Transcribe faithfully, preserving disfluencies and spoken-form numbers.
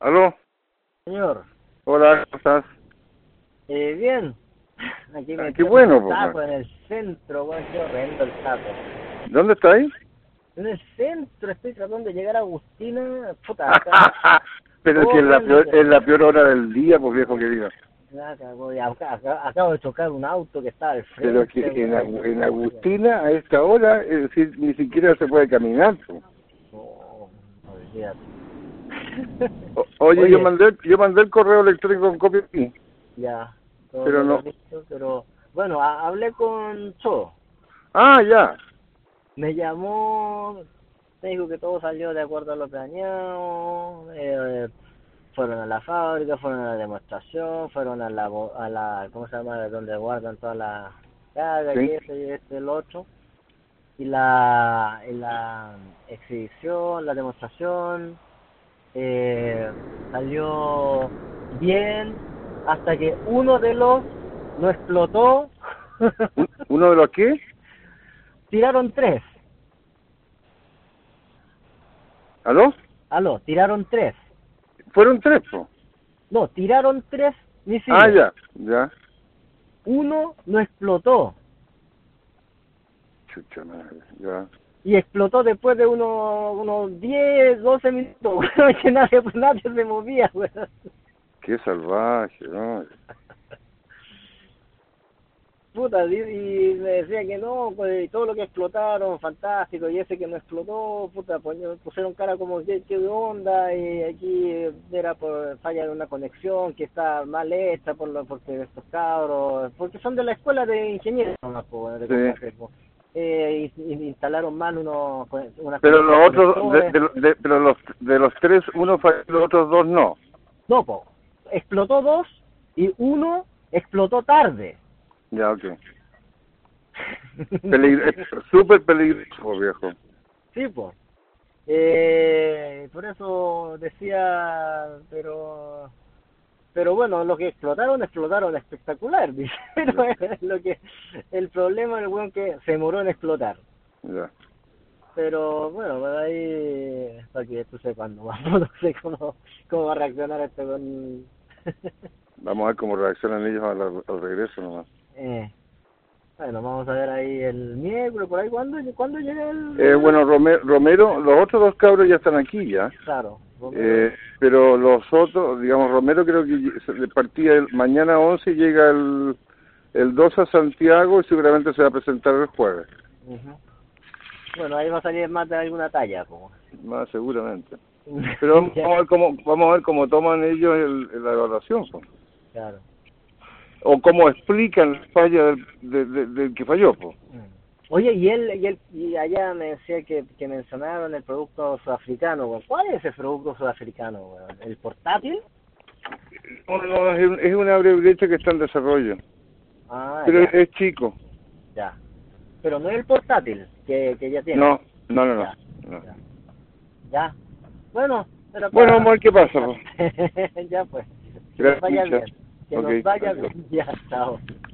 ¿Aló? Señor, Hola, ¿cómo estás? eh, bien, aquí Ah, me qué tengo bueno, un pues. taco Man. en el centro, weón, qué horrendo el taco. ¿Dónde está ahí? En el centro estoy tratando de llegar a Agustina, puta, acá, Pero es que es la, peor, horrendo. es la peor hora del día, pues viejo querido. Acá, voy, acá, acá- acabo de chocar un auto que estaba al Pero es frente, que en, weón. Agu- en Agustina, a esta hora, es decir, ni siquiera se puede caminar. Pues. No, olvídate. O- oye, yo Oye, mandé yo mandé el correo electrónico con copia aquí, ya, todo pero lo que no. has dicho, pero, bueno, ha- hablé con Cho. Ah, ya. Me llamó, me dijo que todo salió de acuerdo a lo planeado, eh, fueron a la fábrica, fueron a la demostración, fueron a la, bo- a la ¿cómo se llama? Donde guardan toda la carga y Sí. eso y este y el otro. Y la, y la exhibición, la demostración, eh, salió bien hasta que uno de los no explotó. Un- ¿Uno de los qué? Tiraron tres. ¿Aló? Aló, tiraron tres. Fueron tres, pues. No, tiraron tres Ah, misiles. ya, ya. Uno no explotó. Chucha madre, ya. Y explotó después de unos, unos diez, doce minutos. Que nadie, nadie se movía, weón. Qué salvaje, ¿no? Puta, y, y me decía que no, pues todo lo que explotaron, fantástico, y ese que no explotó, puta, pues, pusieron cara como que qué onda, y aquí era por falla de una conexión que está mal hecha por lo, porque estos cabros, porque son de la escuela de ingenieros, ¿no? Pues, de Sí. Contacel, pues. eh, y, y instalaron mal unos, unas Pero unos los otros, de, conectores. de, de- pero los, de los tres, uno falló, los otros dos no. No, po, explotó dos y uno explotó tarde. Ya, ok. Peligro, es súper peligroso, viejo. Sí, pues. Eh, por eso decía, pero pero bueno, los que explotaron, explotaron espectacular, dice. Pero es lo que, el problema del weón que se demoró en explotar. Ya. Pero bueno, pues ahí, para que tú sepas, no, no sé cómo, cómo va a reaccionar este con... Vamos a ver cómo reaccionan ellos al, al regreso nomás. eh, bueno, vamos a ver ahí el miércoles, por ahí, ¿cuándo, ¿cuándo llega el...? Eh, bueno, Romero, Romero, los otros dos cabros ya están aquí ya. Claro, Eh, pero los otros, digamos, Romero creo que se- de partida el, mañana once llega el, el dos a Santiago y seguramente se va a presentar el jueves. uh-huh. Bueno, ahí va a salir más de alguna talla, como. Más seguramente. Pero vamos a ver cómo, vamos a ver cómo toman ellos el, el- la evaluación. Pues. Claro. O cómo explican la falla del, de, de- del que falló. Pues. Oye, y él, y él, y allá me decía que, que mencionaron el producto sudafricano, weón. ¿Cuál es ese producto sudafricano, weón? ¿El portátil? No, no, es, un- es una brecha que está en desarrollo. Ah, Pero ya, es chico. ya. Pero no es el portátil que, que ya tiene. No, no, no, no. Ya, no. ya. Ya. Bueno, pero Bueno, vamos a ver qué pasa. Pues. ya pues. Que Gracias, nos vaya muchas. bien. Que Ok, nos vaya adiós. bien. Ya, chao.